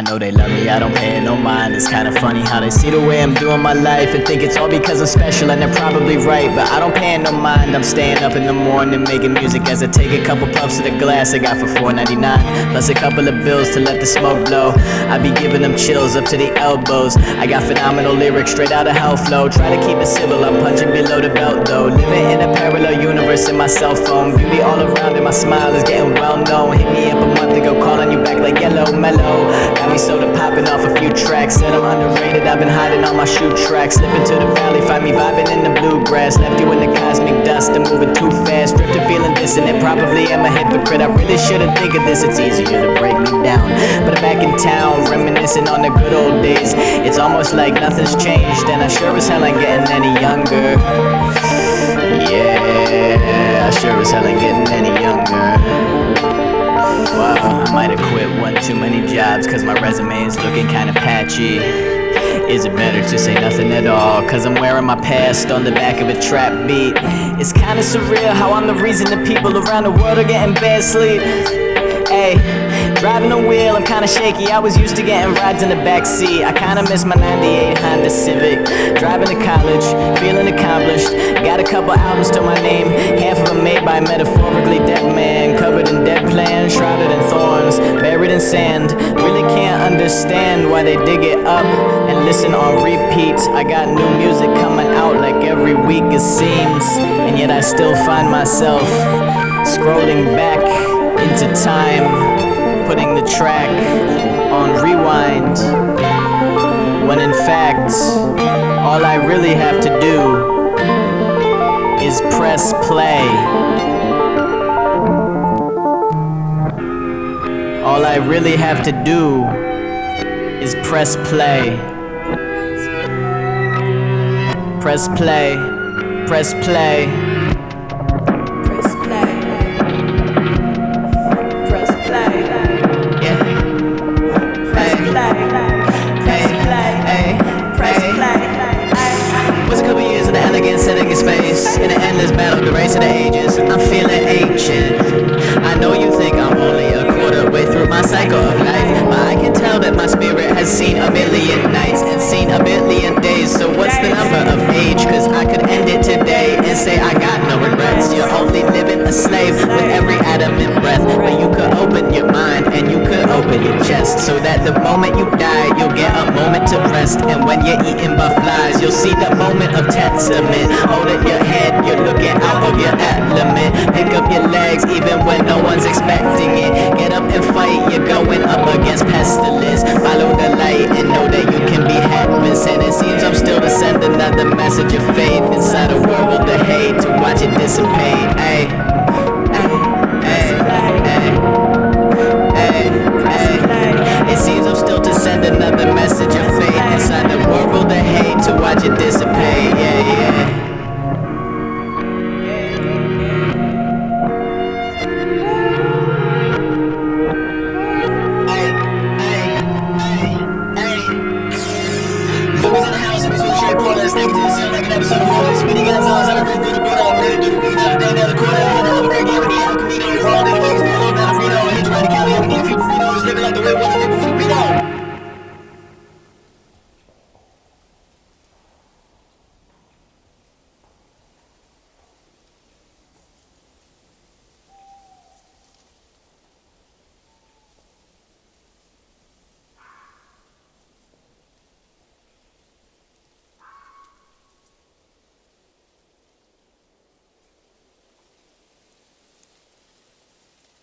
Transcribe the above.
know they love me, I don't pay it no mind. It's kinda funny how they see the way I'm doing my life and think it's all because I'm special, and they're probably right, but I don't pay it no mind. I'm staying up in the morning making music as I take a couple puffs of the glass I got for $4.99, plus a couple of bills to let the smoke blow. I be giving them chills up to the elbows. I got phenomenal lyrics straight out of Hellflow. Try to keep it civil, I'm punching below the belt though. Living in a parallel universe in my cell phone. Beauty all around and my smile is getting well known. Hit me up a month ago, calling you back like Yellow Mellow. Got me soda popping off a few tracks. Said I'm underrated, I've been hiding on my shoe tracks. Slipping to the valley, find me vibing in the bluegrass. Left you in the cosmic dust, I'm moving too fast. Drifting, feeling dissonant, probably am a hypocrite. I really shouldn't think of this, it's easier to break me down. But I'm back in town, reminiscing on the good old days. It's almost like nothing's changed, and I sure as hell ain't getting any younger. Yeah, I sure as hell ain't getting any younger. Wow, I might have quit one too many jobs, cause my resume is looking kinda patchy. Is it better to say nothing at all, cause I'm wearing my past on the back of a trap beat? It's kinda surreal how I'm the reason the people around the world are getting bad sleep. Ayy, driving the wheel, I'm kinda shaky. I was used to getting rides in the backseat. I kinda miss my 98 Honda Civic. Driving to college, feeling accomplished. Got a couple albums to my name, half of them made by a metaphorically dead man. Covered in dead plans, shrouded in thorns, buried in sand. Really can't understand why they dig it up and listen on repeat. I got new music coming out like every week it seems, and yet I still find myself scrolling back into time, putting the track on rewind, when in fact all I really have to do is press play. All I really have to do is press play. Press play. Press play. Sitting in space, in an endless battle, the race of the ages. I'm feeling ancient. I know you think I'm only a quarter way through my cycle of life, but I can tell that my spirit has seen a million nights and seen a billion days. So what's the number of age? Cause I could end it today and say I got no regrets. You're only living a slave with every atom in breath, but you could open your mind and you could open your chest, so that the moment you die, you'll get a moment to rest. And when you're eaten by flies, you'll see the moment of testament. Holding your head, you're looking out of your element. Pick up your legs even when no one's expecting it. Get up and fight, you're going up against pestilence. Follow the light and know that you can be heavens. And it seems I'm still to send another message of faith inside a world of hate, to watch it dissipate. Ay.